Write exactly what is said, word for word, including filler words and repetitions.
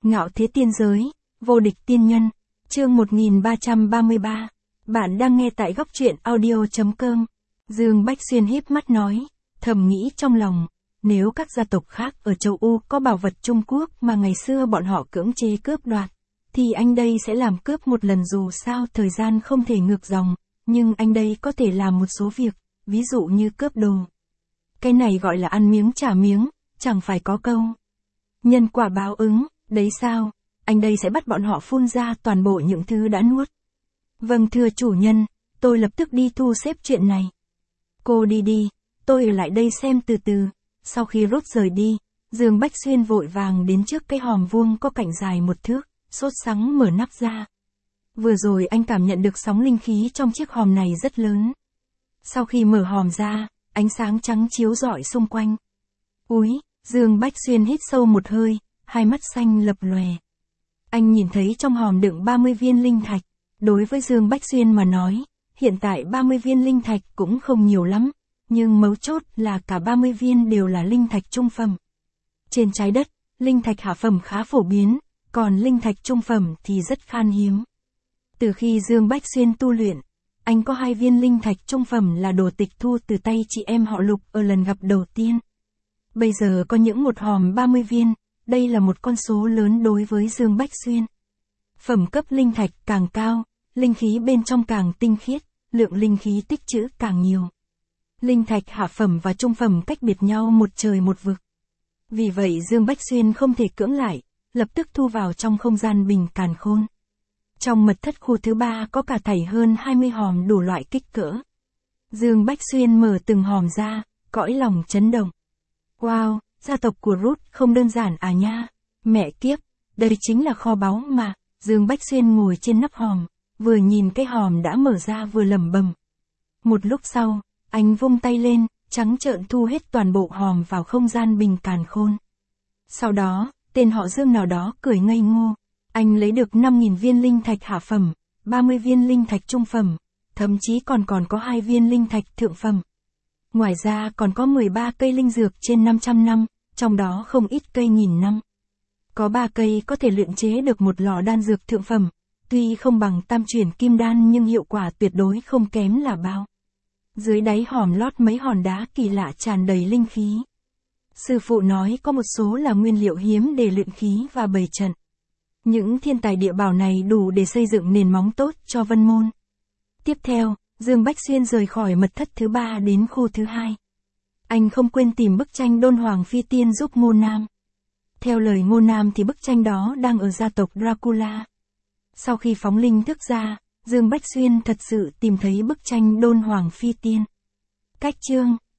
Ngạo thế tiên giới, vô địch tiên nhân, chương một nghìn ba trăm ba mươi ba. Bạn đang nghe tại góc truyện audio chấm com. Dương Bách Xuyên híp mắt nói, thầm nghĩ trong lòng, nếu các gia tộc khác ở châu U có bảo vật Trung Quốc mà ngày xưa bọn họ cưỡng chế cướp đoạt, thì anh đây sẽ làm cướp một lần dù sao thời gian không thể ngược dòng, nhưng anh đây có thể làm một số việc, ví dụ như cướp đồ. Cái này gọi là ăn miếng trả miếng, chẳng phải có câu nhân quả báo ứng, đấy sao, anh đây sẽ bắt bọn họ phun ra toàn bộ những thứ đã nuốt. Vâng thưa chủ nhân, tôi lập tức đi thu xếp chuyện này. Cô đi đi, tôi ở lại đây xem từ từ. Sau khi rốt rời đi, Dương Bách Xuyên vội vàng đến trước cái hòm vuông có cạnh dài một thước, sốt sắng mở nắp ra. Vừa rồi anh cảm nhận được sóng linh khí trong chiếc hòm này rất lớn. Sau khi mở hòm ra, ánh sáng trắng chiếu rọi xung quanh. Úi, Dương Bách Xuyên hít sâu một hơi, hai mắt xanh lập lòe. Anh nhìn thấy trong hòm đựng ba mươi viên linh thạch. Đối với Dương Bách Xuyên mà nói, hiện tại ba mươi viên linh thạch cũng không nhiều lắm, nhưng mấu chốt là cả ba mươi viên đều là linh thạch trung phẩm. Trên trái đất, linh thạch hạ phẩm khá phổ biến, còn linh thạch trung phẩm thì rất khan hiếm. Từ khi Dương Bách Xuyên tu luyện, anh có hai viên linh thạch trung phẩm là đồ tịch thu từ tay chị em họ Lục ở lần gặp đầu tiên. Bây giờ có những một hòm ba mươi viên, đây là một con số lớn đối với Dương Bách Xuyên. Phẩm cấp linh thạch càng cao, linh khí bên trong càng tinh khiết, lượng linh khí tích trữ càng nhiều. Linh thạch hạ phẩm và trung phẩm cách biệt nhau một trời một vực. Vì vậy Dương Bách Xuyên không thể cưỡng lại, lập tức thu vào trong không gian bình càn khôn. Trong mật thất khu thứ ba có cả thảy hơn hai mươi hòm đủ loại kích cỡ. Dương Bách Xuyên mở từng hòm ra, cõi lòng chấn động. Wow, gia tộc của Ruth không đơn giản à nha. Mẹ kiếp, đây chính là kho báu mà. Dương Bách Xuyên ngồi trên nắp hòm, vừa nhìn cái hòm đã mở ra vừa lẩm bẩm. Một lúc sau, anh vung tay lên, trắng trợn thu hết toàn bộ hòm vào không gian bình càn khôn. Sau đó, tên họ Dương nào đó cười ngây ngô. Anh lấy được năm nghìn viên linh thạch hạ phẩm, ba mươi viên linh thạch trung phẩm, thậm chí còn còn có hai viên linh thạch thượng phẩm. Ngoài ra còn có mười ba cây linh dược trên năm trăm năm, trong đó không ít cây nghìn năm. Có ba cây có thể luyện chế được một lò đan dược thượng phẩm, tuy không bằng tam chuyển kim đan nhưng hiệu quả tuyệt đối không kém là bao. Dưới đáy hòm lót mấy hòn đá kỳ lạ tràn đầy linh khí. Sư phụ nói có một số là nguyên liệu hiếm để luyện khí và bày trận. Những thiên tài địa bảo này đủ để xây dựng nền móng tốt cho Vân Môn. Tiếp theo, Dương Bách Xuyên rời khỏi mật thất thứ ba đến khu thứ hai. Anh không quên tìm bức tranh Đôn Hoàng Phi Tiên giúp Ngô Nam. Theo lời Ngô Nam thì bức tranh đó đang ở gia tộc Dracula. Sau khi phóng linh thức ra, Dương Bách Xuyên thật sự tìm thấy bức tranh Đôn Hoàng Phi Tiên. Cách chương